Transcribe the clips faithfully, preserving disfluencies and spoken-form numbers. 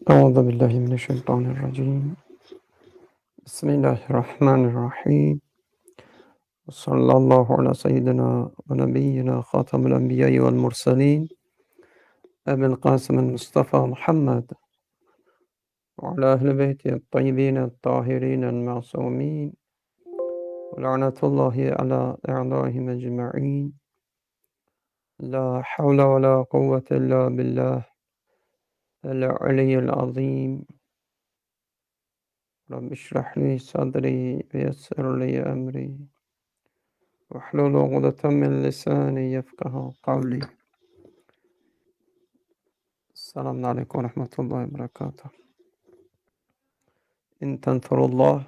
Euzu billahi mineşşeytanirracim. Bismillahirrahmanirrahim. Sallallahu ala seyyidina ve nebiyyina hatemil enbiya'i vel murselin. Ebil Kasım'ın Mustafa Muhammed ve ala ehli beytihi tayyibin tahirin ma'sumin. Ve la'natullahi ala a'daihim ecma'in. La havle ve la kuvvete illa billah. El-aliyyil azim. Rabbi şrah li sadri ve yessir li emri. واحلل عقدة من لساني يفقه قولي. Selamun Aleyküm ve Rahmetullahi ve Berekatuhu. İn tensurullah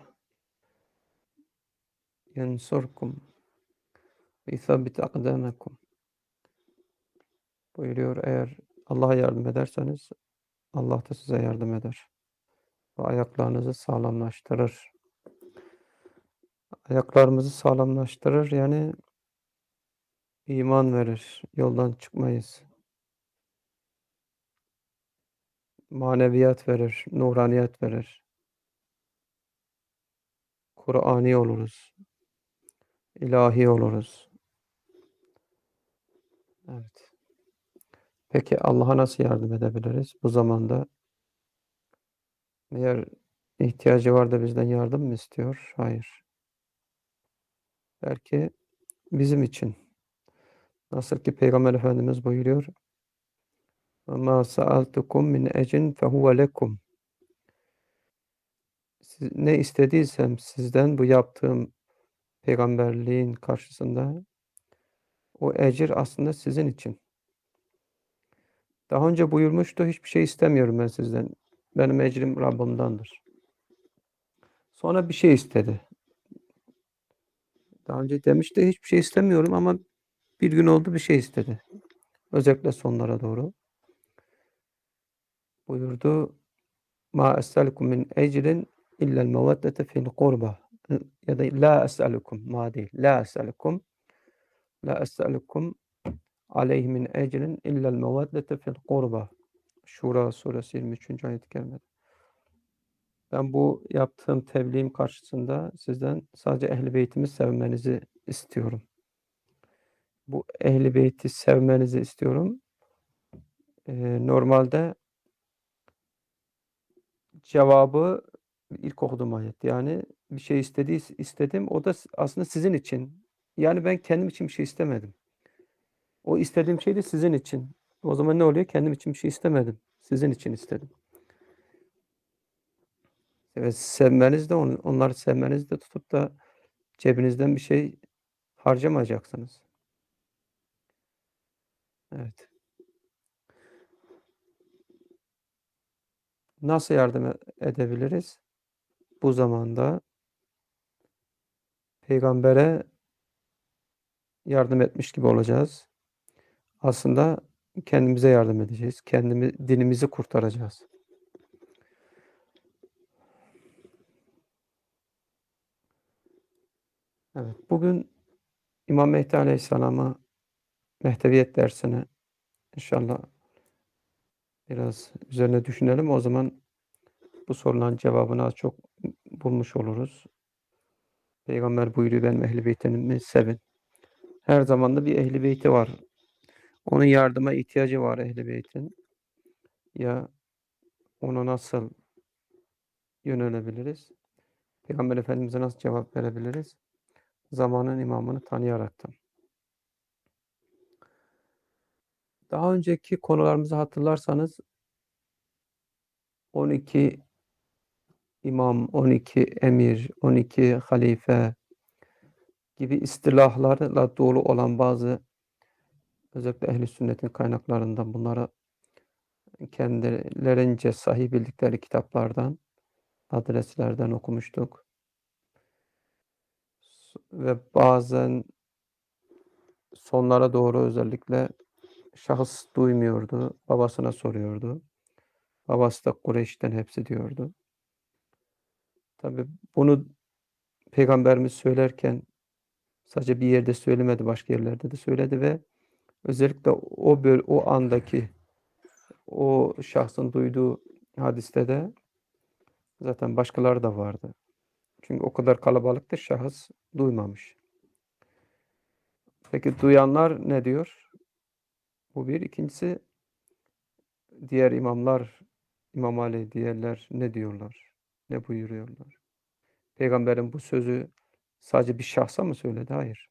yensurkum ve yuthabbit akdamakum. Buyuruyor, eğer Allah'a yardım ederseniz Allah da size yardım eder ve ayaklarınızı sağlamlaştırır. Ayaklarımızı sağlamlaştırır, yani iman verir, yoldan çıkmayız. Maneviyat verir, nuraniyet verir. Kur'ani oluruz, ilahi oluruz. Evet. Peki Allah'a nasıl yardım edebiliriz bu zamanda? Eğer ihtiyacı var da bizden yardım mı istiyor? Hayır. Belki bizim için. Nasıl ki Peygamber Efendimiz buyuruyor: "Ama sa'altukum min ecrin fehuve lekum." Siz, ne istediysem sizden bu yaptığım peygamberliğin karşısında, o ecir aslında sizin için. Daha önce buyurmuştu, hiçbir şey istemiyorum ben sizden. Benim ecrim Rabbimdendir. Sonra bir şey istedi. Daha önce demişti, hiçbir şey istemiyorum, ama bir gün oldu bir şey istedi. Özellikle sonlara doğru buyurdu: "Ma es'alukum min ecrin illa'l meveddete fil kurba." Ya da la es'alukum, ma değil. La es'alukum, la es'alukum aleyhi min ecrin illa'l meveddete fil kurba. Şura suresi yirmi üçüncü ayet-i kerimede. Ben bu yaptığım tebliğim karşısında sizden sadece ehl-i beytimi sevmenizi istiyorum. Bu ehl-i beyti sevmenizi istiyorum. Ee, normalde cevabı ilk okuduğum ayet. Yani bir şey istedi, istedim. O da aslında sizin için. Yani ben kendim için bir şey istemedim. O istediğim şey de sizin için. O zaman ne oluyor? Kendim için bir şey istemedim. Sizin için istedim. Evet, sevmeniz de, onları sevmeniz de tutup da cebinizden bir şey harcamayacaksınız. Evet. Nasıl yardım edebiliriz? Bu zamanda peygambere yardım etmiş gibi olacağız. Aslında kendimize yardım edeceğiz. Kendimi, dinimizi kurtaracağız. Evet, bugün İmam Mehdi Aleyhisselam'a Mehdeviyet dersine inşallah biraz üzerine düşünelim. O zaman bu soruların cevabını az çok bulmuş oluruz. Peygamber buyuruyor, benim ehl-i beytimi sevin. Her zaman da bir ehl-i beyti var. Onun yardıma ihtiyacı var ehl-i beytin. Ya ona nasıl yönelebiliriz? Peygamber Efendimiz'e nasıl cevap verebiliriz? Zamanın imamını tanıyaraktan. Daha önceki konularımızı hatırlarsanız on iki imam, on iki emir, on iki halife gibi istilahlarla dolu olan bazı, özellikle ehl-i sünnetin kaynaklarından, bunları kendilerince sahih bildikleri kitaplardan, adreslerden okumuştuk. Ve bazen sonlara doğru özellikle şahıs duymuyordu, babasına soruyordu. Babası da Kureyş'ten hepsi diyordu. Tabii bunu Peygamberimiz söylerken sadece bir yerde söylemedi, başka yerlerde de söyledi ve özellikle o böl o andaki o şahsın duyduğu hadiste de zaten başkaları da vardı. Çünkü o kadar kalabalıktır, şahıs duymamış. Peki duyanlar ne diyor? Bu bir. İkincisi, diğer imamlar, İmam Ali, diğerler ne diyorlar? Ne buyuruyorlar? Peygamberin bu sözü sadece bir şahsa mı söyledi? Hayır.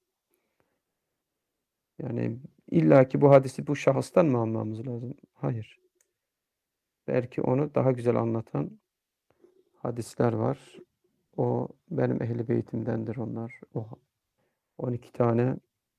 Yani illaki bu hadisi bu şahıstan mı almamız lazım? Hayır. Belki onu daha güzel anlatan hadisler var. O benim ehli beytimdendir onlar. O on iki tane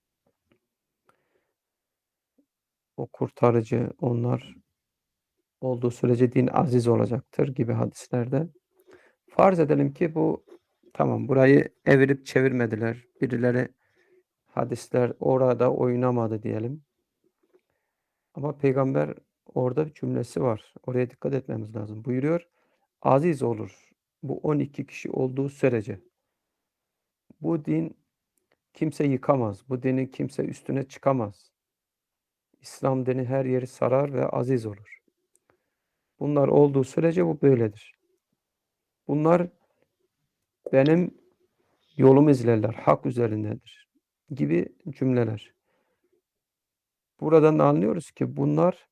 o kurtarıcı onlar olduğu sürece din aziz olacaktır gibi hadislerde. Farz edelim ki bu tamam burayı evirip çevirmediler. Birileri hadisler orada oynamadı diyelim. Ama peygamber orada bir cümlesi var. Oraya dikkat etmemiz lazım. Buyuruyor, aziz olur. Bu on iki kişi olduğu sürece. Bu din kimse yıkamaz. Bu dinin kimse üstüne çıkamaz. İslam dini her yeri sarar ve aziz olur. Bunlar olduğu sürece bu böyledir. Bunlar benim yolumu izlerler, hak üzerindedir gibi cümleler. Buradan da anlıyoruz ki bunlar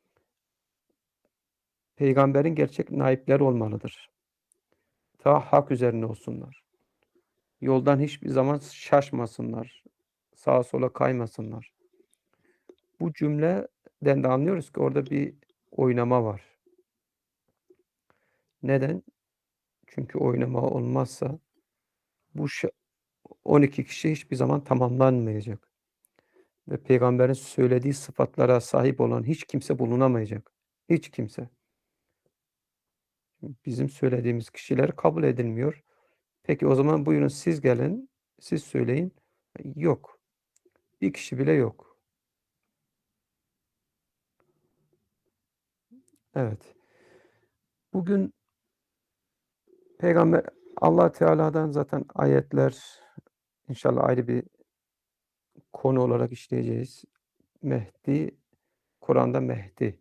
peygamberin gerçek naipleri olmalıdır. Ta hak üzerine olsunlar. Yoldan hiçbir zaman şaşmasınlar. Sağa sola kaymasınlar. Bu cümleden de anlıyoruz ki orada bir oynama var. Neden? Çünkü oynama olmazsa bu on iki kişi hiçbir zaman tamamlanmayacak. Ve peygamberin söylediği sıfatlara sahip olan hiç kimse bulunamayacak. Hiç kimse. Bizim söylediğimiz kişiler kabul edilmiyor. Peki o zaman buyurun siz gelin, siz söyleyin. Yok. Bir kişi bile yok. Evet. Bugün Peygamber Allah Teala'dan zaten ayetler inşallah ayrı bir konu olarak işleyeceğiz. Mehdi, Kur'an'da Mehdi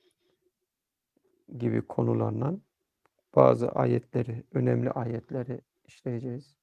gibi konularla bazı ayetleri, önemli ayetleri işleyeceğiz.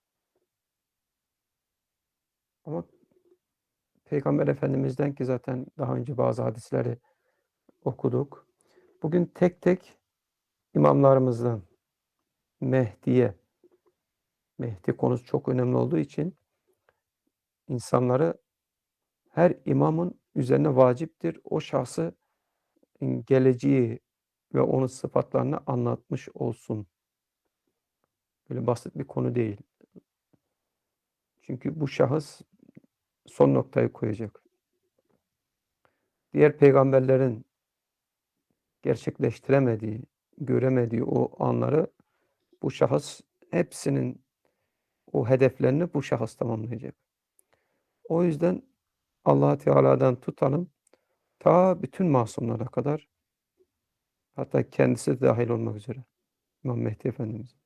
Ama Peygamber Efendimiz'den ki zaten daha önce bazı hadisleri okuduk. Bugün tek tek imamlarımızdan Mehdi'ye, Mehdi konusu çok önemli olduğu için insanları her imamın üzerine vaciptir. O şahsı geleceği ve onun sıfatlarını anlatmış olsun. Böyle basit bir konu değil. Çünkü bu şahıs son noktayı koyacak. Diğer peygamberlerin gerçekleştiremediği, göremediği o anları bu şahıs hepsinin o hedeflerini bu şahıs tamamlayacak. O yüzden Allah Teala'dan tutalım ta bütün masumlara kadar hatta kendisi de dahil olmak üzere İmam Mehdi Efendimiz.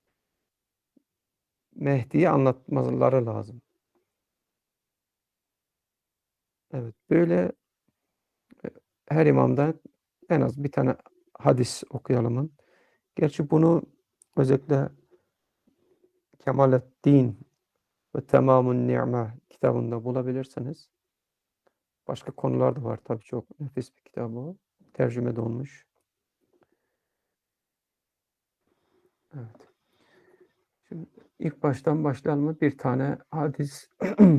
Mehdi'yi anlatmaları lazım. Evet, böyle her imamdan en az bir tane hadis okuyalım. Gerçi bunu özellikle Kemaleddin ve Temamun Ni'me kitabında bulabilirsiniz. Başka konular da var tabii çok nefis bir kitap o. Tercüme de olmuş. Evet. Şimdi ilk baştan başlayalım. Bir tane hadis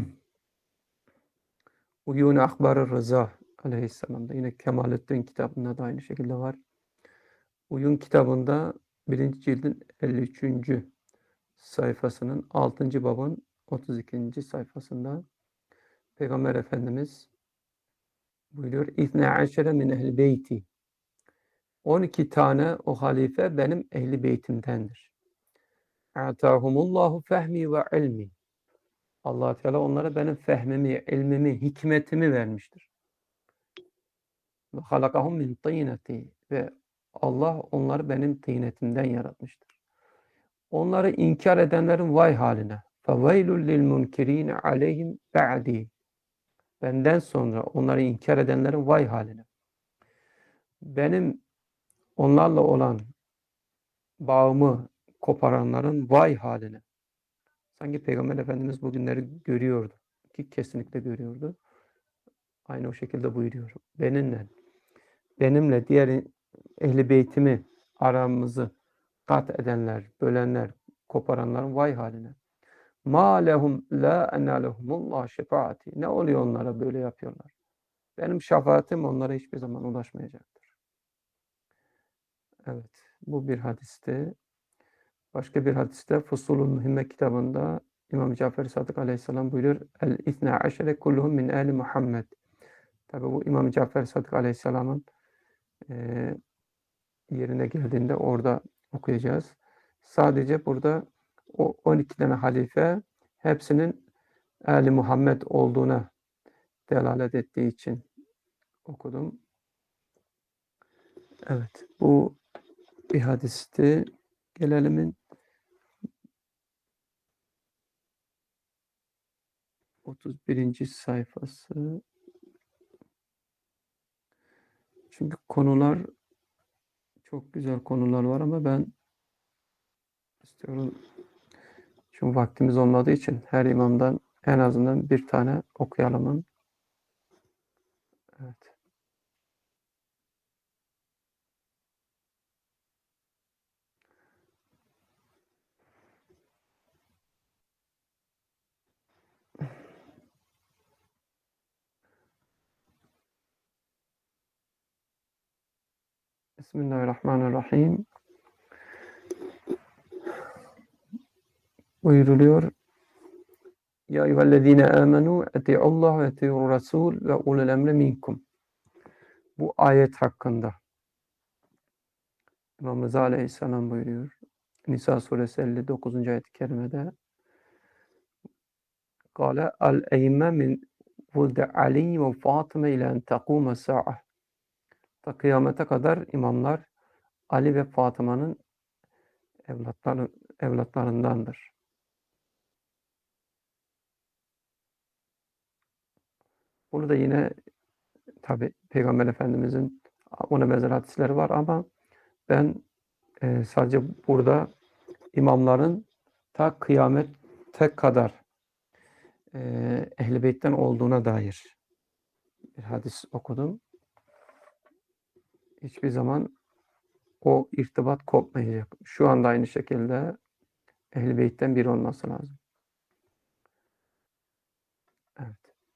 Uyun Akbar-ı Rıza Aleyhisselam'da yine Kemaleddin kitabında da aynı şekilde var. Uyun kitabında birinci cildin elli üçüncü sayfasının altıncı babın otuz ikinci sayfasında Peygamber Efendimiz buyuruyor. İthne aşere min ehli beyti. on iki tane o halife benim ehli beytimdendir. Atahumullahu fehmi ve ilmi. Allah Teala onlara benim fehmimi, ilmimi, hikmetimi vermiştir. Ve halakahum min tîneti. Ve Allah onları benim tînetimden yaratmıştır. Onları inkar edenlerin vay haline. فَوَيْلُ لِلْمُنْكِر۪ينَ عَلَيْهِمْ بَعْد۪ي. Benden sonra onları inkar edenlerin vay haline. Benim onlarla olan bağımı koparanların vay haline. Sanki Peygamber Efendimiz bu günleri görüyordu. Ki kesinlikle görüyordu. Aynı o şekilde buyuruyor. Benimle, benimle diğer ehli beytimi aramızı kat edenler, bölenler, koparanların vay haline. Ma lehum la enalehumullah şefaati. Ne oluyor onlara böyle yapıyorlar? Benim şefaatim onlara hiçbir zaman ulaşmayacaktır. Evet, bu bir hadisti. Başka bir hadiste Fusulul Mühimme kitabında İmam Cafer Sadık Aleyhisselam buyuruyor. El itne aşere kulluhum min ehli Muhammed. Tabi bu İmam Cafer Sadık Aleyhisselam'ın e, yerine geldiğinde orada okuyacağız. Sadece burada o on iki tane halife hepsinin ehli Muhammed olduğuna delalet ettiği için okudum. Evet, bu bir hadisti. Gelelim otuz birinci sayfası. Çünkü konular çok güzel konular var ama ben istiyorum. Çünkü vaktimiz olmadığı için her imamdan en azından bir tane okuyalım. Evet. Bismillahirrahmanirrahim. Buyuruluyor. Ya eyyühellezine amenu eti'ullah ve eti'ur rasul ve ulul emri minkum. Bu ayet hakkında İmam Rıza Aleyhisselam buyuruyor. Nisa suresi elli dokuzuncu ayet-i kerimede Kale el-eyme min vulde Ali ve Fatıma ile en tekûme sa'ah. Ta kıyamete kadar imamlar Ali ve Fatıma'nın evlatları, evlatlarındandır. Burada yine tabi Peygamber Efendimizin ona benzer hadisleri var ama ben e, sadece burada imamların ta kıyamete kadar e, Ehl-i Beyt'ten olduğuna dair bir hadis okudum. Hiçbir zaman o irtibat kopmayacak. Şu anda aynı şekilde Ehl-i Beyt'ten biri olması lazım. Evet.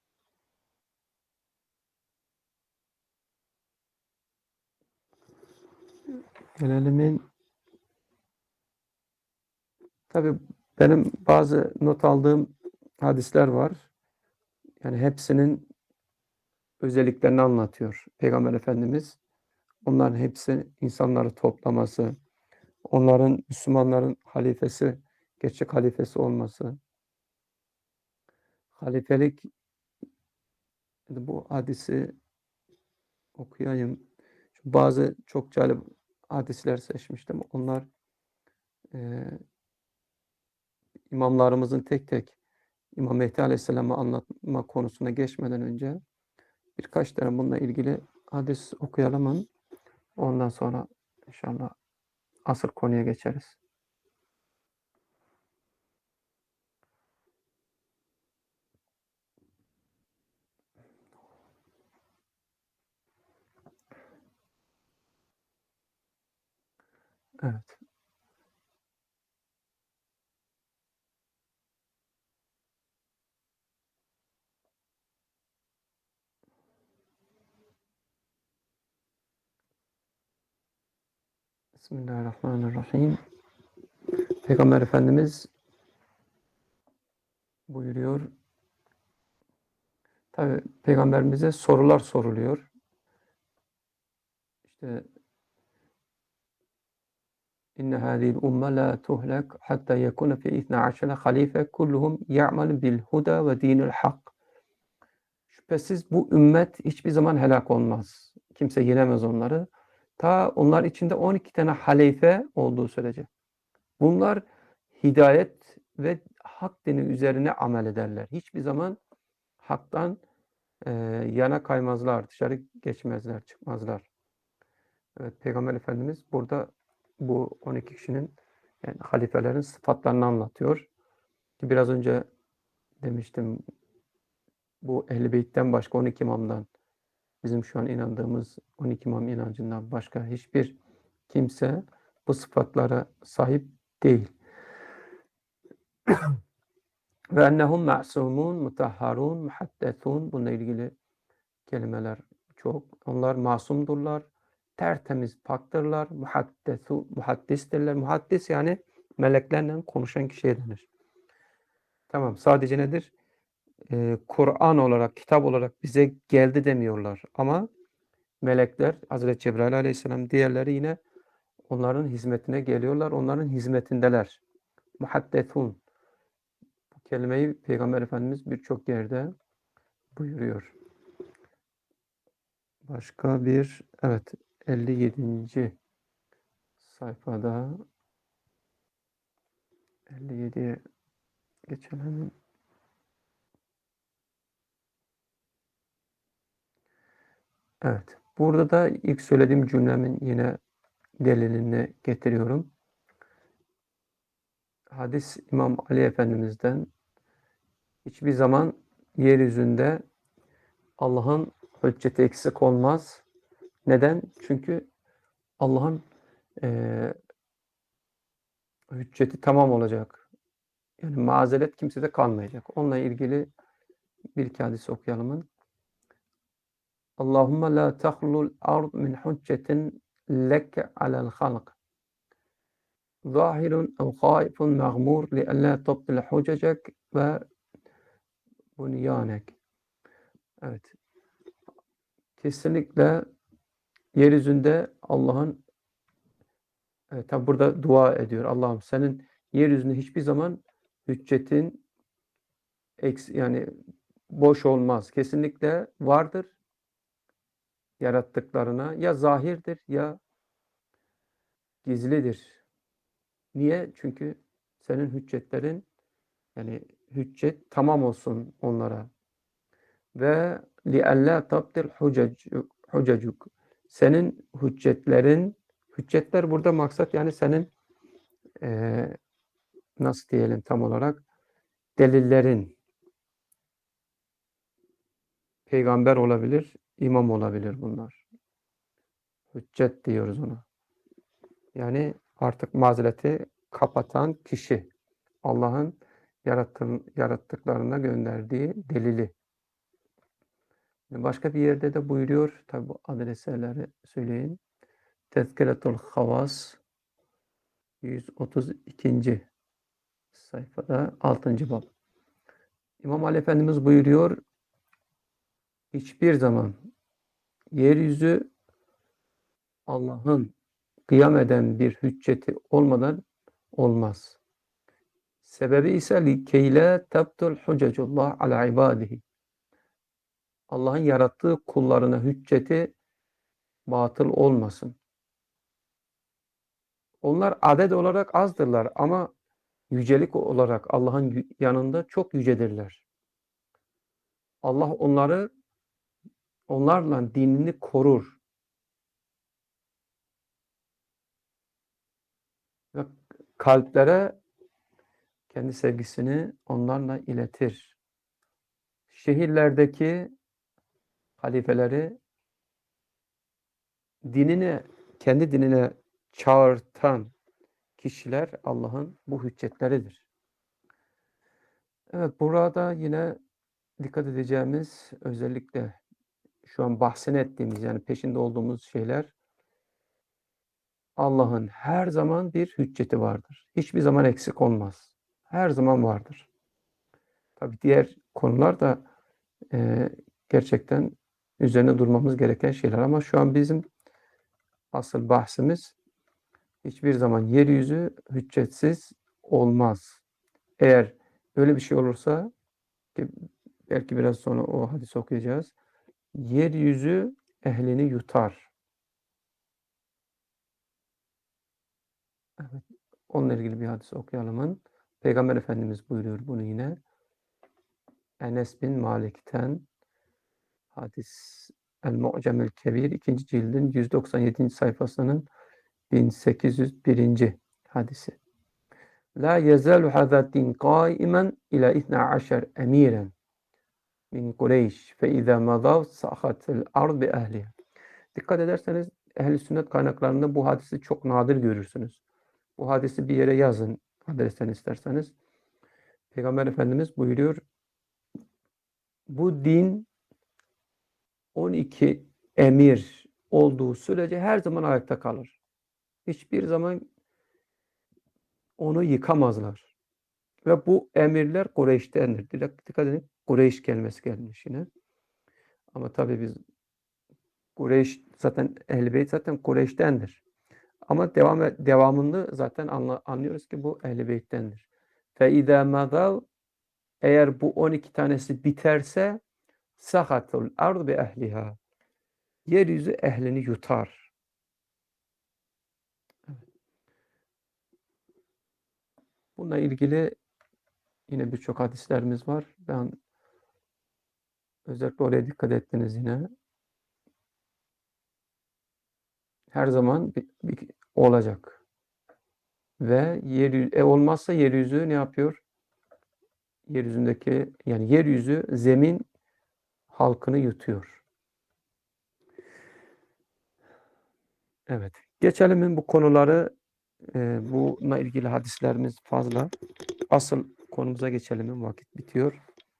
Gelelim. Tabii benim bazı not aldığım hadisler var. Yani hepsinin özelliklerini anlatıyor Peygamber Efendimiz. Onların hepsi insanları toplaması, onların Müslümanların halifesi, gerçek halifesi olması. Halifelik, bu hadisi okuyayım. Bazı çok cazip hadisler seçmiştim. Onlar e, imamlarımızın tek tek İmam Mehdi Aleyhisselam'ı anlatma konusuna geçmeden önce birkaç tane bununla ilgili hadis okuyalım. Ondan sonra inşallah asıl konuya geçeriz. Evet. Bismillahirrahmanirrahim. Peygamber Efendimiz buyuruyor. Tabi Peygamberimize sorular soruluyor. İşte İnne hâzihil umme la tuhlek hatta yekune fi ithna aşere halife kulluhum ya'malu bil huda ve dinil hak. Şüphesiz bu ümmet hiçbir zaman helak olmaz. Kimse yenemez onları. Ta onlar içinde on iki tane halife olduğu sürece. Bunlar hidayet ve hak dini üzerine amel ederler. Hiçbir zaman haktan e, yana kaymazlar, dışarı geçmezler, çıkmazlar. Evet, Peygamber Efendimiz burada bu on iki kişinin, yani halifelerin sıfatlarını anlatıyor. Biraz önce demiştim, bu Ehl-i Beyt'ten başka on iki imamdan, bizim şu an inandığımız on iki imam inancından başka hiçbir kimse bu sıfatlara sahip değil. Ve ennehum ma'sumun, mutahharun, muhaddethun. Bununla ilgili kelimeler çok. Onlar masumdurlar, tertemiz, paktırlar, muhaddesu, muhaddistirler. Muhaddis yani meleklerle konuşan kişiye denir. Tamam, sadece nedir? Ee, Kur'an olarak, kitap olarak bize geldi demiyorlar. Ama melekler, Hazreti Cebrail Aleyhisselam, diğerleri yine onların hizmetine geliyorlar. Onların hizmetindeler. Muhaddethun. Bu kelimeyi Peygamber Efendimiz birçok yerde buyuruyor. Başka bir, evet, elli yedinci sayfada elli yediye geçelim. Evet. Burada da ilk söylediğim cümlemin yine delilini getiriyorum. Hadis İmam Ali Efendimiz'den, hiçbir zaman yeryüzünde Allah'ın hücceti eksik olmaz. Neden? Çünkü Allah'ın e, hücceti tamam olacak. Yani mazeret kimsede kalmayacak. Onunla ilgili bir iki hadis okuyalım. Allahümme la tahlul ard min hüccetin leke alel halk. Zahirun ev haifun mağmur li alla tabtil hüccecek ve bunyanek. Evet. Kesinlikle yeryüzünde Allah'ın, evet, tabi burada dua ediyor. Allah'ım, senin yeryüzünde hiçbir zaman hüccetin eks, yani boş olmaz. Kesinlikle vardır yarattıklarına. Ya zahirdir ya gizlidir. Niye? Çünkü senin hüccetlerin, yani hüccet tamam olsun onlara. Ve li'allâ tabtil hucecuk. Senin hüccetlerin, hüccetler burada maksat yani senin e, nasıl diyelim tam olarak, delillerin, peygamber olabilir, imam olabilir bunlar. Hüccet diyoruz ona. Yani artık mazereti kapatan kişi. Allah'ın yarattıklarına gönderdiği delili. Başka bir yerde de buyuruyor, tabi bu adresleri söyleyeyim. Tezkiretul Havas yüz otuz ikinci sayfada altıncı bab. İmam Ali Efendimiz buyuruyor, hiçbir zaman yeryüzü Allah'ın kıyam eden bir hücceti olmadan olmaz. Sebebi ise likeyle tabtul hucecullah ala ibadihi. Allah'ın yarattığı kullarına hücceti batıl olmasın. Onlar adet olarak azdırlar ama yücelik olarak Allah'ın yanında çok yücedirler. Allah onları, onlarla dinini korur. Ve kalplere kendi sevgisini onlarla iletir. Şehirlerdeki halifeleri dinine, kendi dinine çağırtan kişiler Allah'ın bu hüccetleridir. Evet, burada yine dikkat edeceğimiz, özellikle şu an bahsini ettiğimiz, yani peşinde olduğumuz şeyler, Allah'ın her zaman bir hücceti vardır. Hiçbir zaman eksik olmaz. Her zaman vardır. Tabii diğer konular da e, gerçekten üzerine durmamız gereken şeyler. Ama şu an bizim asıl bahsimiz, hiçbir zaman yeryüzü hüccetsiz olmaz. Eğer öyle bir şey olursa, ki belki biraz sonra o hadisi okuyacağız, yeryüzü ehlini yutar. Evet. Onunla ilgili bir hadis okuyalım. Peygamber Efendimiz buyuruyor bunu yine. Enes bin Malik'ten hadis. El-Mu'cemül Kebir ikinci cildin yüz doksan yedinci sayfasının bin sekiz yüz birinci hadisi. La yezalu hâzâ din qâimen ilâ ithnâ aşer emîren min Kureyş fe izâ mazâv sâhatel ard bi ehliha. Dikkat ederseniz ehl-i sünnet kaynaklarında bu hadisi çok nadir görürsünüz. Bu hadisi bir yere yazın adresten isterseniz. Peygamber Efendimiz buyuruyor, bu din on iki emir olduğu sürece her zaman ayakta kalır. Hiçbir zaman onu yıkamazlar. Ve bu emirler Kureyş'tendir. Dikkat edin, Kureyş kelimesi gelmiş yine. Ama tabii biz Kureyş zaten Ehl-i Beyt zaten Kureyş'tendir. Ama devam devamında zaten anla, anlıyoruz ki bu Ehl-i Beyt'tendir. Fe izâ mazâv, eğer bu on iki tanesi biterse sahatul ard bi ehliha. Yeryüzü ehlini yutar. Bununla ilgili yine birçok hadislerimiz var. Ben özellikle oraya dikkat ettiniz yine. Her zaman bir, bir olacak. Ve yeryüzü, e olmazsa yeryüzü ne yapıyor? Yeryüzündeki, yani yeryüzü zemin halkını yutuyor. Evet. Geçelim bu konuları, e, bununla ilgili hadislerimiz fazla. Asıl konumuza geçelim. Vakit bitiyor.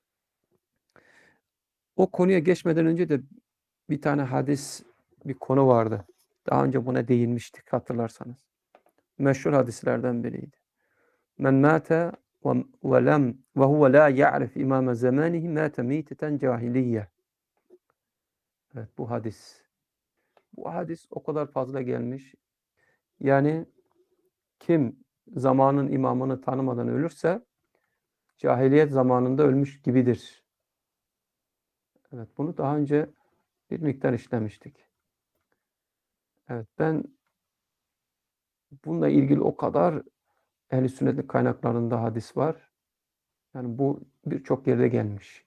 O konuya geçmeden önce de bir tane hadis, bir konu vardı. Daha önce buna değinmiştik hatırlarsanız. Meşhur hadislerden biriydi. Men mâte ve lem ve huve la ya'rif imâme zamanihi mâte mîteten cahiliyye. Evet, bu hadis. Bu hadis o kadar fazla gelmiş. Yani kim zamanın imamını tanımadan ölürse cahiliyet zamanında ölmüş gibidir. Evet, bunu daha önce bir miktar işlemiştik. Evet, ben bununla ilgili o kadar ehl-i sünnet kaynaklarında hadis var. Yani bu birçok yerde gelmiş.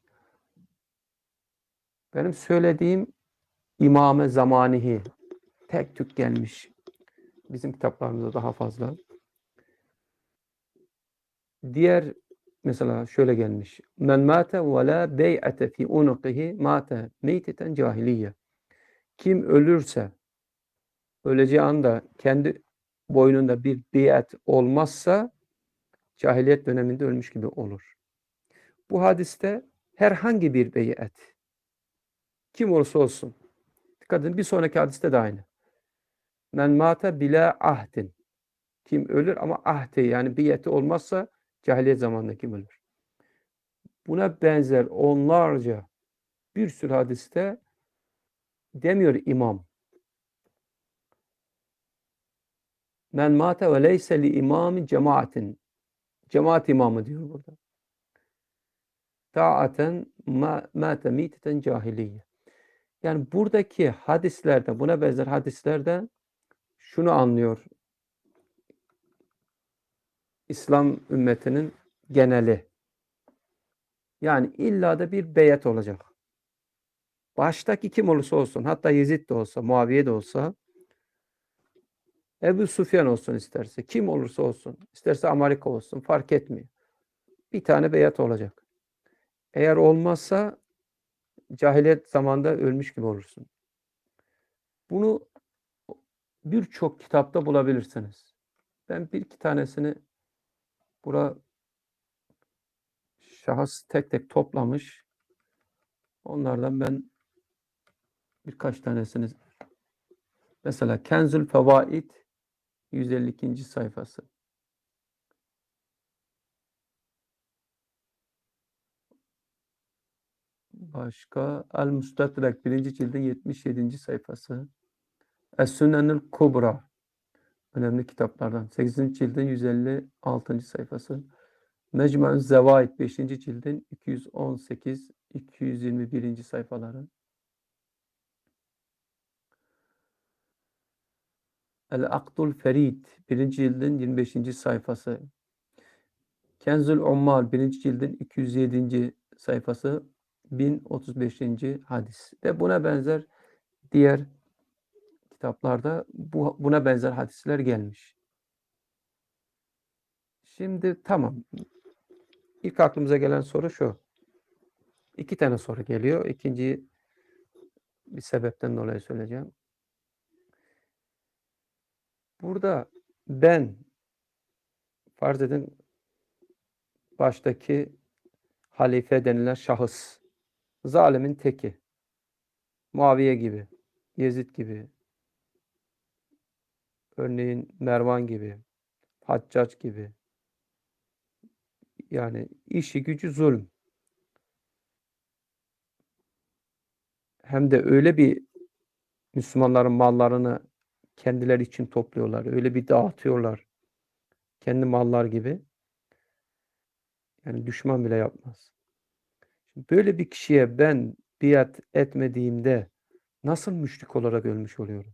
Benim söylediğim İmame Zamanihi tek tük gelmiş. Bizim kitaplarımızda daha fazla. Diğer mesela şöyle gelmiş. Men mâte ve lâ bey'ate fî unuqihi mâte meyteten cahiliyye. Kim ölürse öleceği anda kendi boynunda bir beyat olmazsa cahiliyet döneminde ölmüş gibi olur. Bu hadiste herhangi bir beyat, kim olursa olsun. Dikkat edin, bir sonraki hadiste de aynı. Men mâte bilâ ahdin. Kim ölür ama ahdi, yani biyeti olmazsa cahiliyet zamanında kim ölür? Buna benzer onlarca bir sürü hadiste demiyor imam. Men mâte ve leyse li imâmi cemaatin. Cemaat imamı diyor burada. Ta'aten mâte mîteten cahiliyye. Yani buradaki hadislerde, buna benzer hadislerde şunu anlıyor İslam ümmetinin geneli. Yani illa da bir beyat olacak. Baştaki kim olursa olsun, hatta Yezid de olsa, Muaviye de olsa, Ebu Süfyan olsun isterse, kim olursa olsun, isterse Amerika olsun, fark etmiyor. Bir tane beyat olacak. Eğer olmazsa cahiliyet zamanında ölmüş gibi olursun. Bunu birçok kitapta bulabilirsiniz. Ben bir iki tanesini bura şahıs tek tek toplamış. Onlardan ben birkaç tanesini, mesela Kenzül Fevaid yüz elli ikinci sayfası. Başka El-Müstedrek birinci cildin yetmiş yedinci sayfası. Es-Sünenül Kubra, önemli kitaplardan. sekizinci cildin yüz elli altıncı sayfası. Mecmu'z Zevaid beşinci cildin iki yüz on sekiz iki yüz yirmi birinci sayfaları. El-Akdul Ferid birinci cildin yirmi beşinci sayfası. Kenzül Ummal birinci cildin iki yüz yedinci sayfası, bin otuz beşinci hadis. Ve buna benzer diğer kitaplarda bu buna benzer hadisler gelmiş. Şimdi tamam. İlk aklımıza gelen soru şu. İki tane soru geliyor. İkinciyi bir sebepten dolayı söyleyeceğim. Burada ben farz edin baştaki halife denilen şahıs zalimin teki. Muaviye gibi, Yezid gibi, örneğin Mervan gibi, Haccac gibi. Yani işi gücü zulm. Hem de öyle bir Müslümanların mallarını kendileri için topluyorlar. Öyle bir dağıtıyorlar. Kendi mallar gibi. Yani düşman bile yapmaz. Şimdi böyle bir kişiye ben biat etmediğimde nasıl müşrik olarak ölmüş oluyorum?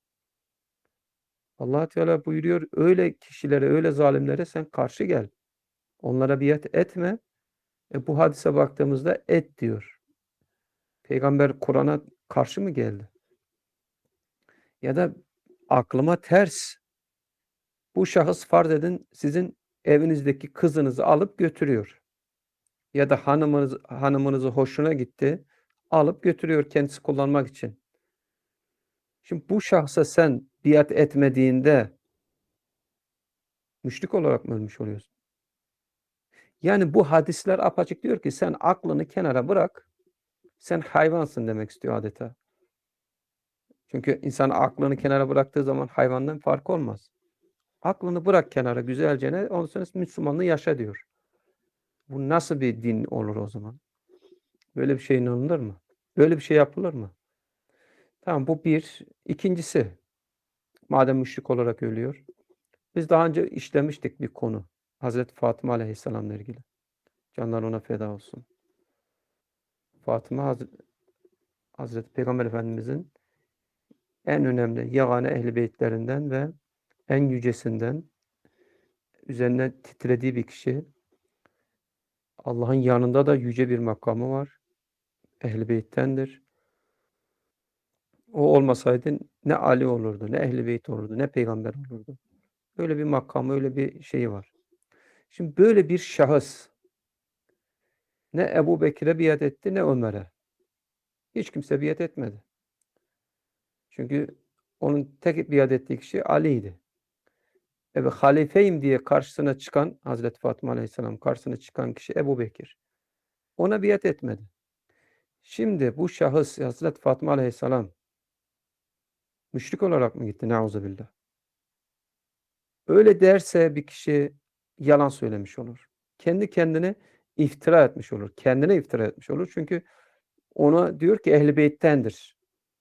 Allah Teala buyuruyor, öyle kişilere, öyle zalimlere sen karşı gel. Onlara biat etme. E bu hadise baktığımızda et diyor. Peygamber Kur'an'a karşı mı geldi? Ya da aklıma ters. Bu şahıs farz edin sizin evinizdeki kızınızı alıp götürüyor. Ya da hanımınız, hanımınızı hoşuna gitti. Alıp götürüyor kendisi kullanmak için. Şimdi bu şahsa sen biat etmediğinde müşrik olarak mı ölmüş oluyorsun? Yani bu hadisler apaçık diyor ki sen aklını kenara bırak. Sen hayvansın demek istiyor adeta. Çünkü insan aklını kenara bıraktığı zaman hayvandan fark olmaz. Aklını bırak kenara güzelce ne? Ondan sonra Müslümanlığı yaşa diyor. Bu nasıl bir din olur o zaman? Böyle bir şey inanılır mı? Böyle bir şey yapılır mı? Tamam bu bir. İkincisi madem müşrik olarak ölüyor. Biz daha önce işlemiştik bir konu. Hazreti Fatıma Aleyhisselam'la ilgili. Canlar ona feda olsun. Fatıma Hazreti, Hazreti Peygamber Efendimizin en önemli yegane ehl-i beytlerinden ve en yücesinden üzerine titrediği bir kişi. Allah'ın yanında da yüce bir makamı var. Ehl-i beyttendir. O olmasaydı ne Ali olurdu, ne ehl-i beyt olurdu, ne peygamber olurdu. Öyle bir makamı, öyle bir şeyi var. Şimdi böyle bir şahıs ne Ebu Bekir'e biat etti ne Ömer'e. Hiç kimse biat etmedi. Çünkü onun tek biat ettiği kişi Ali'ydi. Evet, halifeyim diye karşısına çıkan Hazreti Fatıma Aleyhisselam karşısına çıkan kişi Ebu Bekir. Ona biat etmedi. Şimdi bu şahıs Hazreti Fatıma Aleyhisselam müşrik olarak mı gitti? Neuzubillah. Öyle derse bir kişi yalan söylemiş olur. Kendi kendine iftira etmiş olur. Kendine iftira etmiş olur. Çünkü ona diyor ki Ehl-i Beyt'tendir.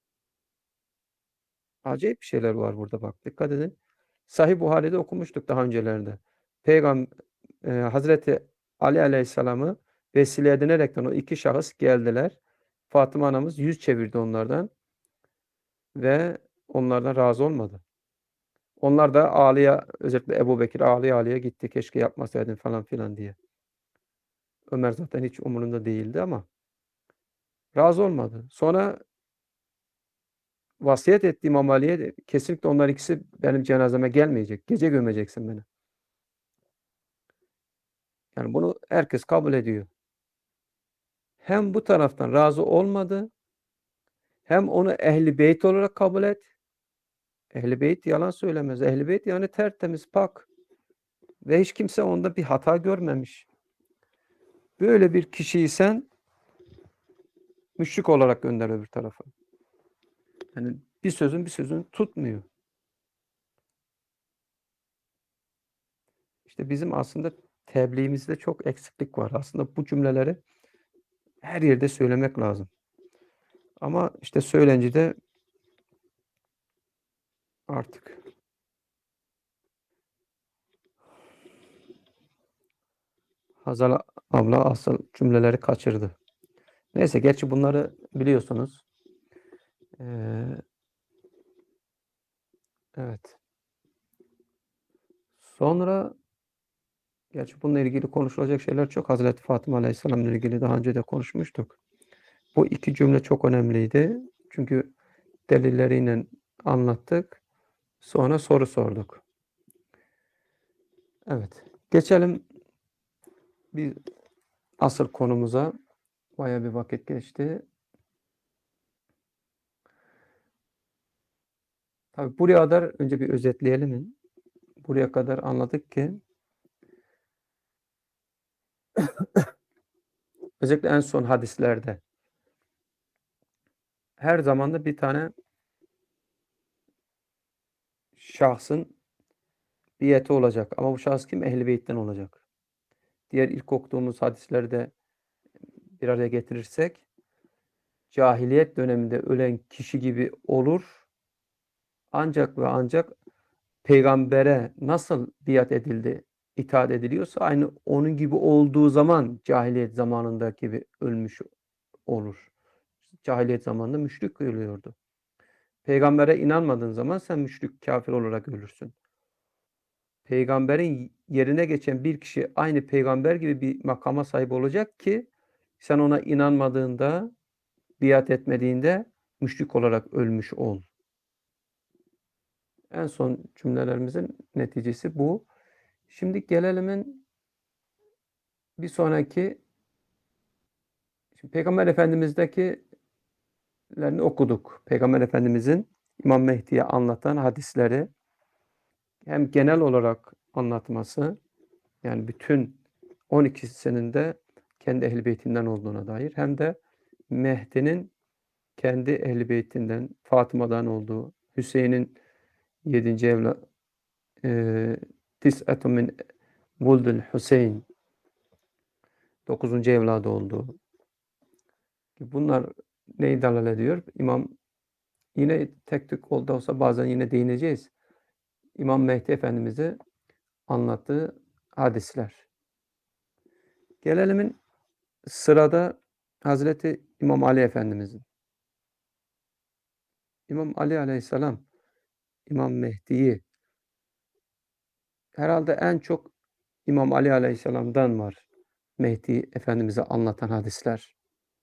Acayip bir şeyler var burada bak. Dikkat edin. Sahih Buhari'de okumuştuk daha öncelerde. Peygamber e, Hazreti Ali Aleyhisselam'ı vesile edinerekten o iki şahıs geldiler. Fatıma anamız yüz çevirdi onlardan ve onlardan razı olmadı. Onlar da ağlıya, özellikle Ebu Bekir ağlıya ağlıya gitti. Keşke yapmasaydın falan filan diye. Ömer zaten hiç umurunda değildi ama razı olmadı. Sonra vasiyet ettiğim İmam Ali'ye kesinlikle onlar ikisi benim cenazeme gelmeyecek. Gece gömeceksin beni. Yani bunu herkes kabul ediyor. Hem bu taraftan razı olmadı, hem onu Ehl-i Beyt olarak kabul et. Ehl-i Beyt yalan söylemez. Ehl-i Beyt yani tertemiz, pak. Ve hiç kimse onda bir hata görmemiş. Böyle bir kişiyi sen müşrik olarak gönder öbür tarafa. Yani bir sözün bir sözün tutmuyor. İşte bizim aslında tebliğimizde çok eksiklik var. Aslında bu cümleleri her yerde söylemek lazım. Ama işte söylenci de artık Hazal abla asıl cümleleri kaçırdı. Neyse gerçi bunları biliyorsunuz. Ee, evet. Sonra gerçi bununla ilgili konuşulacak şeyler çok. Hazreti Fatıma Aleyhisselam'la ilgili daha önce de konuşmuştuk. Bu iki cümle çok önemliydi. Çünkü delilleriyle anlattık. Sonra soru sorduk. Evet. Geçelim bir asıl konumuza. Bayağı bir vakit geçti. Tabii buraya kadar önce bir özetleyelim. Buraya kadar anladık ki özellikle en son hadislerde her zaman da bir tane şahsın biyeti olacak. Ama bu şahıs kim? Ehl-i Beyt'ten olacak. Diğer ilk okuduğumuz hadislerde bir araya getirirsek cahiliyet döneminde ölen kişi gibi olur. Ancak ve ancak peygambere nasıl biat edildi, itaat ediliyorsa aynı onun gibi olduğu zaman cahiliyet zamanındaki gibi ölmüş olur. Cahiliyet zamanında müşrik ölüyordu. Peygambere inanmadığın zaman sen müşrik, kafir olarak ölürsün. Peygamberin yerine geçen bir kişi aynı peygamber gibi bir makama sahip olacak ki sen ona inanmadığında, biat etmediğinde müşrik olarak ölmüş ol. En son cümlelerimizin neticesi bu. Şimdi gelelimin bir sonraki şimdi Peygamber Efendimiz'dekilerini okuduk. Peygamber Efendimiz'in İmam Mehdi'ye anlatan hadisleri hem genel olarak anlatması, yani bütün on ikisinin de kendi Ehl-i Beytinden olduğuna dair, hem de Mehdi'nin kendi Ehl-i Beytinden, Fatıma'dan olduğu, Hüseyin'in yedinci evlat, e, Tis'etun min Vuldül Hüseyin, dokuzuncu evladı olduğu. Bunlar neyi dalal ediyor? İmam, yine tek tük oldu olsa bazen yine değineceğiz. İmam Mehdi Efendimiz'e anlattığı hadisler. Gelelimin sırada Hazreti İmam Ali Efendimiz'in. İmam Ali Aleyhisselam, İmam Mehdi'yi herhalde en çok İmam Ali Aleyhisselam'dan var Mehdi Efendimiz'e anlatan hadisler.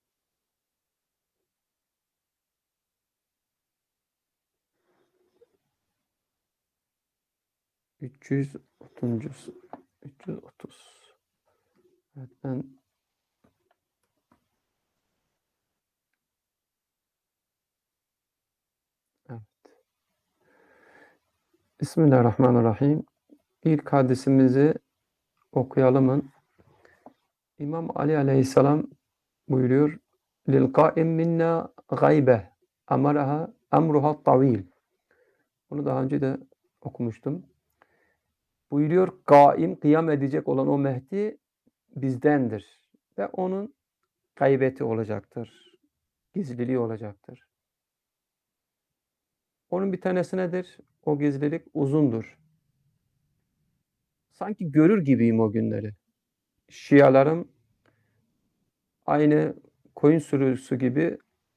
üç yüz otuz. üç yüz otuz. Evet, ben evet. Bismillahirrahmanirrahim. İlk hadisimizi okuyalım. İmam Ali Aleyhisselam buyuruyor: "Lil kâim minna gaybe amaraha emruha tavil." Bunu daha önce de okumuştum. Buyuruyor, kaim, kıyam edecek olan o Mehdi bizdendir ve onun gaybeti olacaktır, gizliliği olacaktır. Onun bir tanesi nedir? O gizlilik uzundur. Sanki görür gibiyim o günleri. Şialarım aynı koyun sürüsü gibi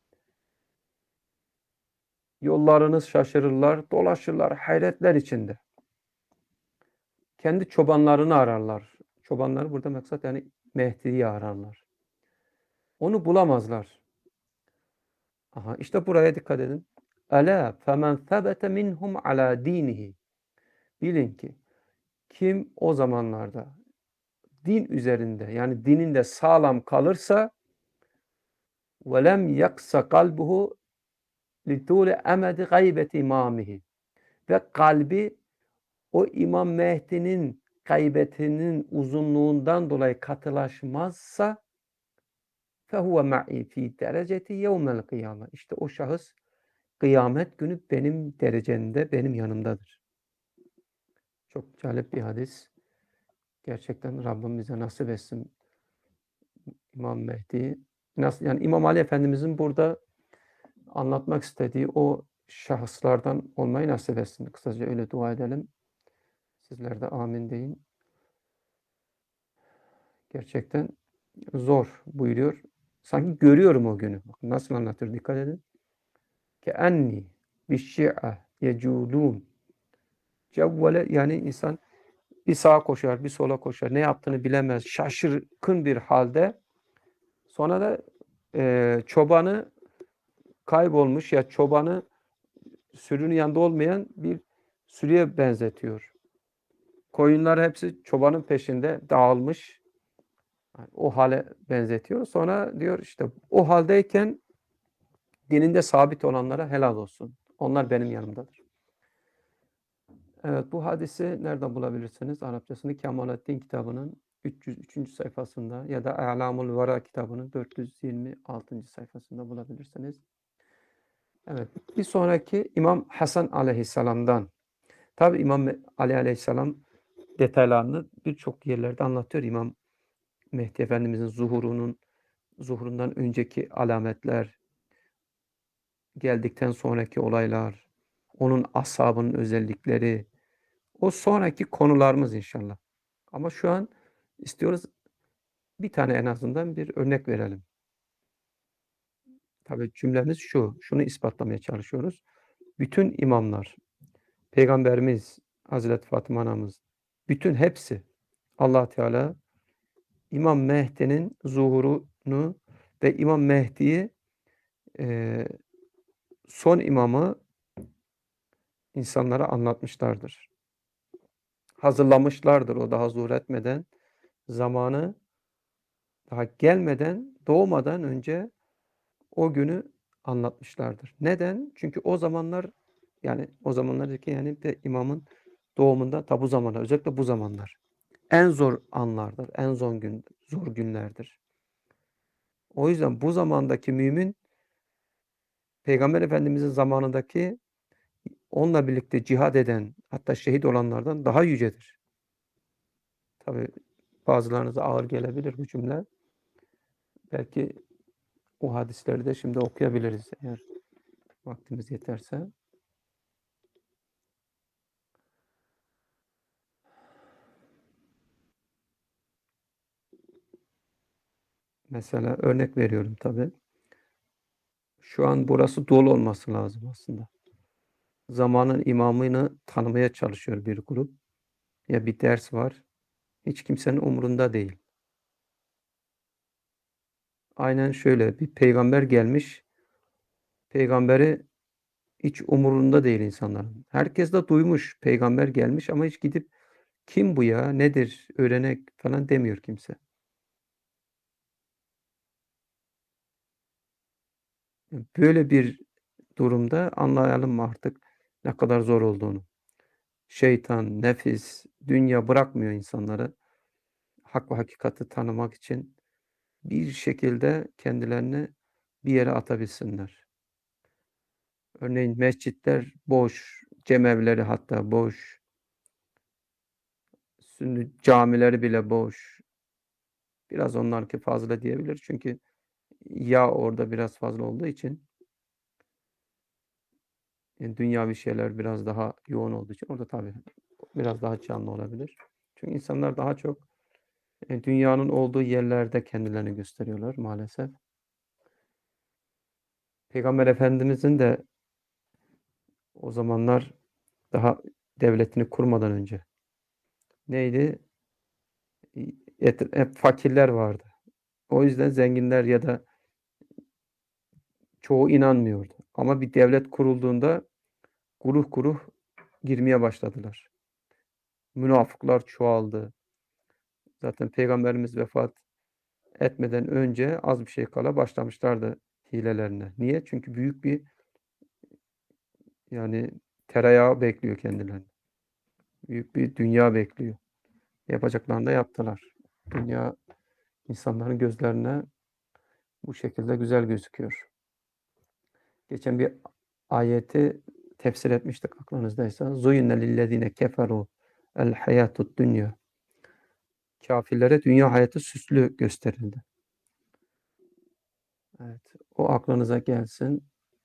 yollarınız şaşırırlar, dolaşırlar hayretler içinde. Kendi çobanlarını ararlar. Çobanları burada maksat yani Mehdi'yi ararlar. Onu bulamazlar. Aha, işte buraya dikkat edin. Ala femen sebete minhum ala dinihi. Bilin ki kim o zamanlarda din üzerinde, yani dininde sağlam kalırsa ve lem yaksa kalbuhu li tuli emedi gaybeti imamihi, ve kalbi o İmam Mehdi'nin gaybetinin uzunluğundan dolayı katılaşmazsa fehuve ma'i fi dereceti yevmel kıyame. İşte o şahıs kıyamet günü benim derecemde, benim yanımdadır. Çok cazip bir hadis. Gerçekten Rabbim bize nasip etsin İmam Mehdi. Nasıl, yani İmam Ali Efendimizin burada anlatmak istediği o şahıslardan olmayı nasip etsin. Kısaca öyle dua edelim. Sizler de amin deyin. Gerçekten zor buyuruyor. Sanki görüyorum o günü. Bakın nasıl anlatır, dikkat edin. Ke enni bişşi'a yecudun. Cevvele, yani insan bir sağa koşar, bir sola koşar. Ne yaptığını bilemez. Şaşırkın bir halde. Sonra da e, çobanı kaybolmuş ya çobanı sürünün yanında olmayan bir sürüye benzetiyor. Koyunlar hepsi çobanın peşinde dağılmış. Yani o hale benzetiyor. Sonra diyor işte o haldeyken dininde sabit olanlara helal olsun. Onlar benim yanımdadır. Evet, bu hadisi nereden bulabilirsiniz? Arapçasını Kemalettin kitabının üç yüz üçüncü sayfasında ya da A'lamul Vera kitabının dört yüz yirmi altıncı sayfasında bulabilirsiniz. Evet, bir sonraki İmam Hasan aleyhisselam'dan. Tabi İmam Ali aleyhisselam detaylarını birçok yerlerde anlatıyor. İmam Mehdi Efendimizin zuhurunun zuhurundan önceki alametler, geldikten sonraki olaylar, onun ashabının özellikleri, o sonraki konularımız inşallah. Ama şu an istiyoruz bir tane en azından bir örnek verelim. Tabii cümlemiz şu, şunu ispatlamaya çalışıyoruz. Bütün imamlar, Peygamberimiz, Hazreti Fatıma anamız, bütün hepsi Allah Teala İmam Mehdi'nin zuhurunu ve İmam Mehdi'yi e, son imamı insanlara anlatmışlardır. Hazırlamışlardır o daha zuhur etmeden, zamanı daha gelmeden, doğmadan önce o günü anlatmışlardır. Neden? Çünkü o zamanlar yani o zamanlardaki yani de imamın doğumunda ta bu zamanlar özellikle bu zamanlar en zor anlardır. En zor gün zor günlerdir. O yüzden bu zamandaki mümin Peygamber Efendimizin zamanındaki onunla birlikte cihad eden hatta şehit olanlardan daha yücedir. Tabi bazılarınıza ağır gelebilir bu cümle. Belki o hadisleri de şimdi okuyabiliriz eğer vaktimiz yeterse. Mesela örnek veriyorum tabi. Şu an burası dolu olması lazım aslında. Zamanın imamını tanımaya çalışıyor bir grup. Ya bir ders var. Hiç kimsenin umurunda değil. Aynen şöyle bir peygamber gelmiş. Peygamberi hiç umurunda değil insanların. Herkes de duymuş peygamber gelmiş ama hiç gidip kim bu ya nedir öğrenek falan demiyor kimse. Böyle bir durumda anlayalım mı artık ne kadar zor olduğunu. Şeytan, nefis, dünya bırakmıyor insanları hak ve hakikati tanımak için bir şekilde kendilerini bir yere atabilsinler. Örneğin mescitler boş, cemevleri hatta boş, sünni camileri bile boş. Biraz onlarınki fazla diyebilir çünkü yağ orada biraz fazla olduğu için yani dünyavi şeyler biraz daha yoğun olduğu için orada tabii biraz daha canlı olabilir. Çünkü insanlar daha çok e, dünyanın olduğu yerlerde kendilerini gösteriyorlar maalesef. Peygamber Efendimizin de o zamanlar daha devletini kurmadan önce neydi? Hep fakirler vardı. O yüzden zenginler ya da çoğu inanmıyordu. Ama bir devlet kurulduğunda guruh guruh girmeye başladılar. Münafıklar çoğaldı. Zaten Peygamberimiz vefat etmeden önce az bir şey kala başlamışlardı hilelerine. Niye? Çünkü büyük bir yani tereyağı bekliyor kendilerini. Büyük bir dünya bekliyor. Yapacaklarını da yaptılar. Dünya insanların gözlerine bu şekilde güzel gözüküyor. Geçen bir ayeti tefsir etmiştik aklınızdaysa. Zuyne lillezine keferu el hayatud dünya. Kafirlere dünya hayatı süslü gösterildi. Evet, o aklınıza gelsin.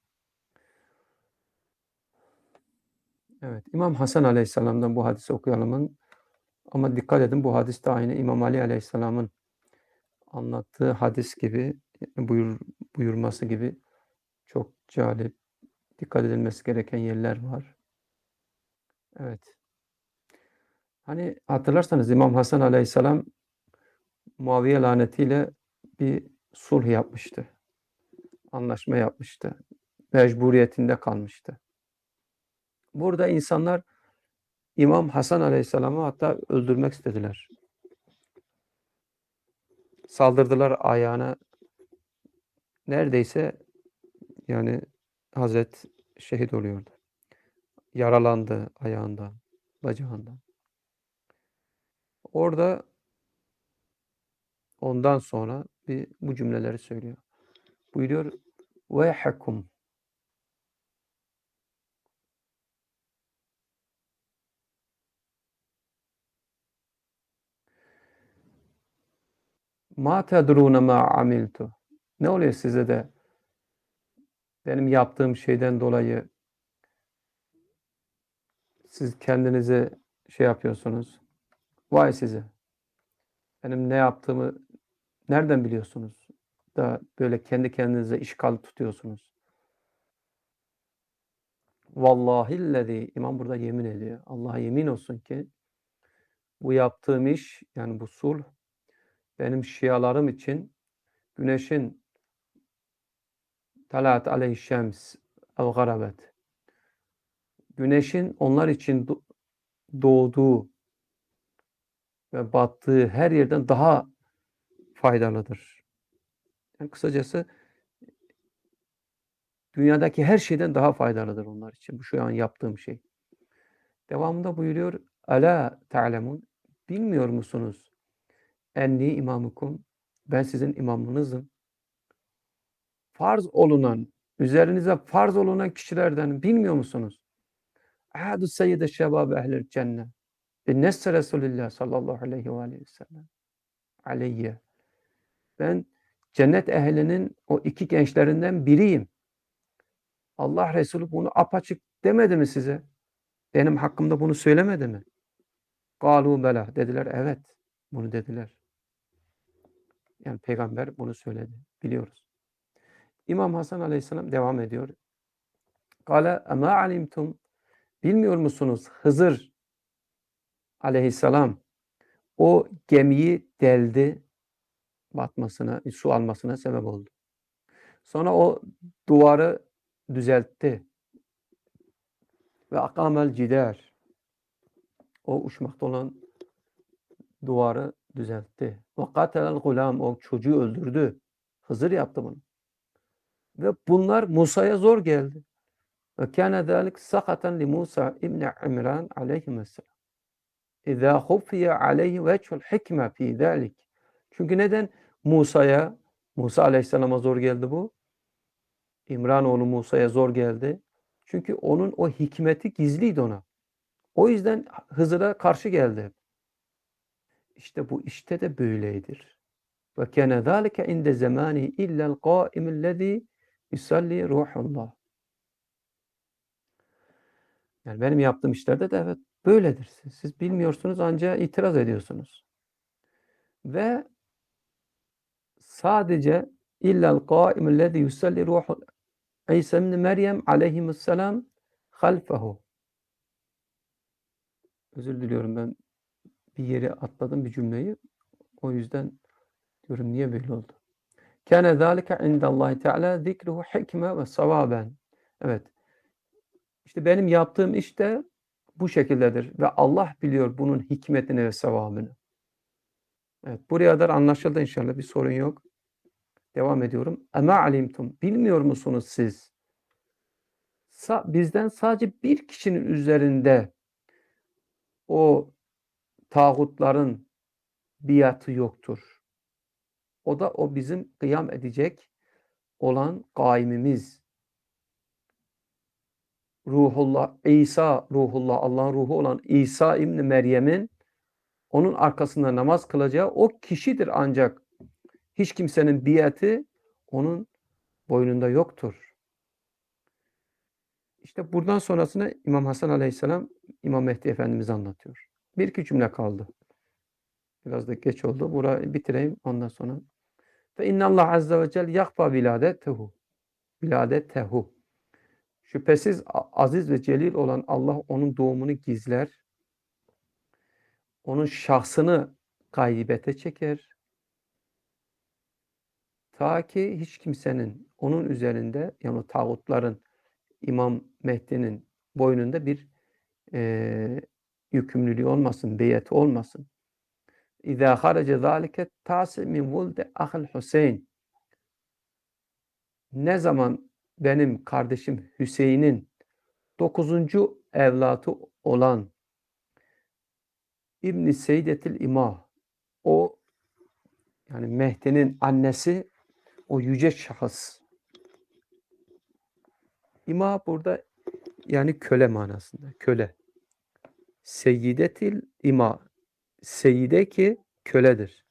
Evet, İmam Hasan Aleyhisselam'dan bu hadisi okuyalım. Ama dikkat edin bu hadis de aynı İmam Ali Aleyhisselam'ın anlattığı hadis gibi buyur, buyurması gibi çok cazip, dikkat edilmesi gereken yerler var. Evet. Hani hatırlarsanız İmam Hasan Aleyhisselam Muaviye lanetiyle bir sulh yapmıştı. Anlaşma yapmıştı. Mecburiyetinde kalmıştı. Burada insanlar İmam Hasan Aleyhisselam'ı hatta öldürmek istediler. Saldırdılar ayağına. Neredeyse yani Hazret şehit oluyordu. Yaralandı ayağından, bacağından. Orada ondan sonra bir bu cümleleri söylüyor. Buyuruyor veyhakum ma tedrûne ma amiltu. Ne oluyor size de benim yaptığım şeyden dolayı siz kendinize şey yapıyorsunuz. Vay size. Benim ne yaptığımı nereden biliyorsunuz? Da böyle kendi kendinize işgal tutuyorsunuz. Vallahillezî İmam burada yemin ediyor. Allah'a yemin olsun ki bu yaptığım iş yani bu sulh benim Şialarım için güneşin talat aleyhişşems ev garabet. Güneşin onlar için doğduğu ve battığı her yerden daha faydalıdır. Yani kısacası dünyadaki her şeyden daha faydalıdır onlar için. Bu şu an yaptığım şey. Devamında buyuruyor. Ala ta'lemun. Bilmiyor musunuz? Enni imamukum. Ben sizin imamınızım. Farz olunan, üzerinize farz olunan kişilerden bilmiyor musunuz? Ahadu seyyide şebab ehlil cennet. Ve nesse Resulillah sallallahu aleyhi ve aleyhi ve sellem. Aleyye. Ben cennet ehlinin o iki gençlerinden biriyim. Allah Resulü bunu apaçık demedi mi size? Benim hakkımda bunu söylemedi mi? Galu bela. Dediler evet. Bunu dediler. Yani peygamber bunu söyledi. Biliyoruz. İmam Hasan Aleyhisselam devam ediyor. Kale ema alimtum. Bilmiyor musunuz? Hızır Aleyhisselam o gemiyi deldi, batmasına, su almasına sebep oldu. Sonra o duvarı düzeltti. Ve akamel cider. O uçmakta olan duvarı düzeltti. Ve katelel gulam. O çocuğu öldürdü. Hızır yaptı bunu. Ve bunlar Musa'ya zor geldi. Ve kâne zâlik sakaten li Musa İbni İmran aleyhisselam. İzâ hufiye aleyhi veçhul hikme fî zâlik. Çünkü neden Musa'ya, Musa aleyhisselama zor geldi bu? İmranoğlu Musa'ya zor geldi. Çünkü onun o hikmeti gizliydi ona. O yüzden Hızır'a karşı geldi. İşte bu işte de böyledir. Ve kâne zâlike inde zemânihi illel qâimellezî yusalli ruhullah. Yani benim yaptığım işlerde de evet böyledir. Siz, siz bilmiyorsunuz ancak itiraz ediyorsunuz. Ve sadece illel qâimellezî yusalli ruhu İsa ibn Meryem aleyhisselam halfehu. Özür diliyorum ben bir yere atladım bir cümleyi. O yüzden diyorum niye böyle oldu? Kâne zâlike indallahi teâlâ zikruhu hikme ve savaben. Evet. İşte benim yaptığım iş de bu şekildedir. Ve Allah biliyor bunun hikmetini ve sevabını. Evet. Buraya kadar anlaşıldı inşallah. Bir sorun yok. Devam ediyorum. Ema alimtum. Bilmiyor musunuz siz? Sa bizden sadece bir kişinin üzerinde o tağutların biatı yoktur. O da o bizim kıyam edecek olan kaimimiz. Ruhullah, İsa ruhullah, Allah'ın ruhu olan İsa İbni Meryem'in onun arkasında namaz kılacağı o kişidir ancak hiç kimsenin biatı onun boynunda yoktur. İşte buradan sonrasını İmam Hasan Aleyhisselam İmam Mehdi Efendimiz anlatıyor. Bir iki cümle kaldı. Biraz da geç oldu. Burayı bitireyim ondan sonra. Fe innallah azze ve cel yakfa viladetehu. Viladetehu. Şüphesiz aziz ve celil olan Allah onun doğumunu gizler. Onun şahsını gaybete çeker. Ta ki hiç kimsenin onun üzerinde yani tağutların İmam Mehdi'nin boynunda bir eee, yükümlülüğü olmasın, beyati olmasın. İzâ harace zâlike tâsi min vuldi ahil Hüseyin. Ne zaman benim kardeşim Hüseyin'in dokuzuncu evlatı olan İbn-i Seydetil İmâ, o yani Mehdi'nin annesi, o yüce şahıs. İmâ burada yani köle manasında, köle. Seyyidetil İmâ, seyyide ki köledir.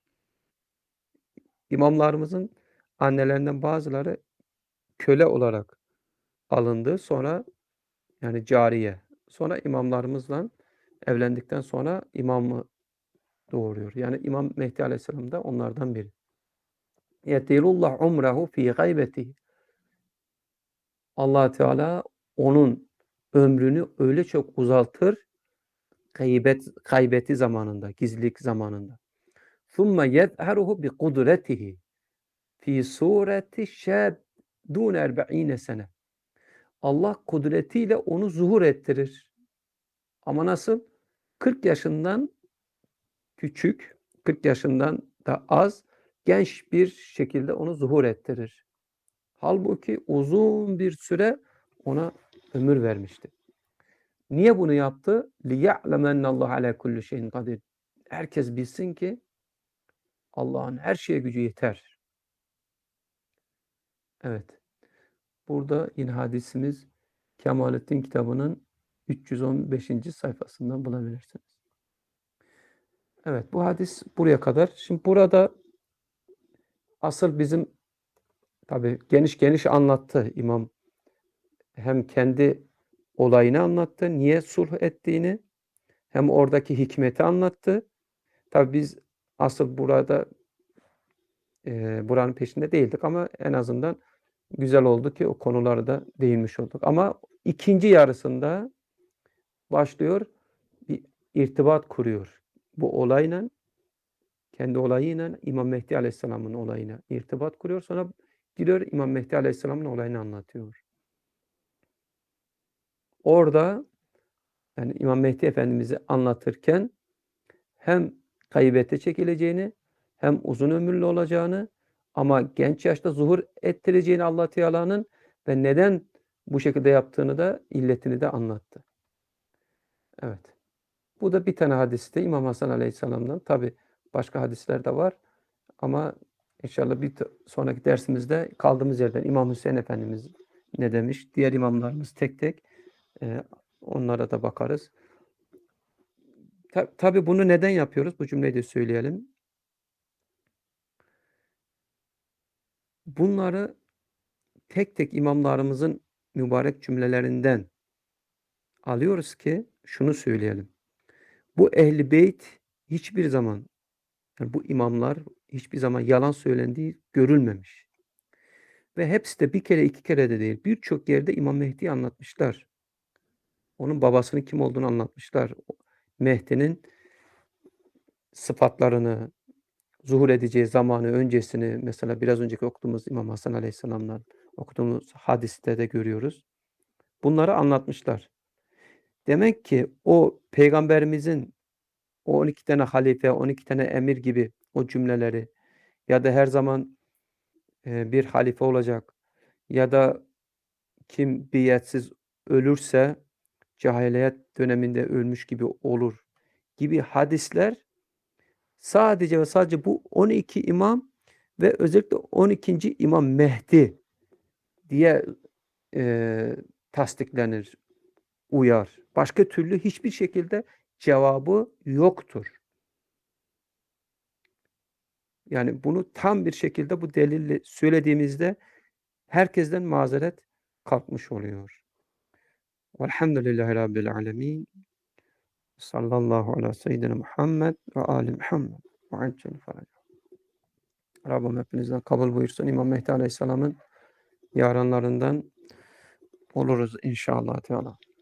İmamlarımızın annelerinden bazıları köle olarak alındı. Sonra yani cariye. Sonra imamlarımızla evlendikten sonra imamı doğuruyor. Yani İmam Mehdi Aleyhisselam da onlardan biri. Yetilullah umrehu fi gaybetihi. Allah Teala onun ömrünü öyle çok uzaltır gaybet gaybeti zamanında, gizlilik zamanında. Thumma yezheruhu bi kudretihi fi sureti şab dun erba'ine sene. Allah kudretiyle onu zuhur ettirir. Ama nasıl? kırk yaşından küçük, kırk yaşından da az, genç bir şekilde onu zuhur ettirir. Halbuki uzun bir süre ona ömür vermişti. Niye bunu yaptı? لِيَعْلَمَنَّ اللّٰهَ عَلَى كُلِّ شَيْءٍ قَدِيرٍ. Herkes bilsin ki Allah'ın her şeye gücü yeter. Evet. Burada yine hadisimiz Kemalettin kitabının üç yüz on beşinci sayfasından bulabilirsiniz. Evet, bu hadis buraya kadar. Şimdi burada asıl bizim tabii geniş geniş anlattı İmam. Hem kendi olayını anlattı, niye sulh ettiğini, hem oradaki hikmeti anlattı. Tabii biz asıl burada e, buranın peşinde değildik ama en azından güzel oldu ki o konuları da değinmiş olduk. Ama ikinci yarısında başlıyor, bir irtibat kuruyor. Bu olayla, kendi olayıyla İmam Mehdi Aleyhisselam'ın olayına irtibat kuruyor. Sonra gidiyor İmam Mehdi Aleyhisselam'ın olayını anlatıyor. Orada yani İmam Mehdi Efendimiz'i anlatırken hem gaybete çekileceğini, hem uzun ömürlü olacağını ama genç yaşta zuhur ettireceğini Allah Teala'nın ve neden bu şekilde yaptığını da illetini de anlattı. Evet. Bu da bir tane hadiste İmam Hasan Aleyhisselam'dan. Tabi başka hadisler de var ama inşallah bir sonraki dersimizde kaldığımız yerden İmam Hüseyin Efendimiz ne demiş? Diğer imamlarımız tek tek e, onlara da bakarız. Ta, tabii bunu neden yapıyoruz? Bu cümleyi de söyleyelim. Bunları tek tek imamlarımızın mübarek cümlelerinden alıyoruz ki şunu söyleyelim. Bu Ehl-i Beyt hiçbir zaman, yani bu imamlar hiçbir zaman yalan söylendiği görülmemiş. Ve hepsi de bir kere iki kere de değil, birçok yerde İmam Mehdi'yi anlatmışlar. Onun babasının kim olduğunu anlatmışlar. Mehdi'nin sıfatlarını, zuhur edeceği zamanı, öncesini mesela biraz önceki okuduğumuz İmam Hasan Aleyhisselam'dan okuduğumuz hadiste de görüyoruz. Bunları anlatmışlar. Demek ki o peygamberimizin o on iki tane halife, on iki tane emir gibi o cümleleri ya da her zaman e, bir halife olacak ya da kim biatsiz ölürse cahiliyet döneminde ölmüş gibi olur gibi hadisler sadece ve sadece bu on iki imam ve özellikle on ikinci imam Mehdi diye e, tasdiklenir, uyar. Başka türlü hiçbir şekilde cevabı yoktur. Yani bunu tam bir şekilde bu delille söylediğimizde herkesten mazeret kalkmış oluyor. Velhamdülillahi Rabbil alemin. Sallallahu ala seyyidina Muhammed ve ali Muhammed. Ve accel ferac. Rabbim hepinizden kabul buyursun. İmam Mehdi Aleyhisselam'ın yaranlarından oluruz inşallah Teala.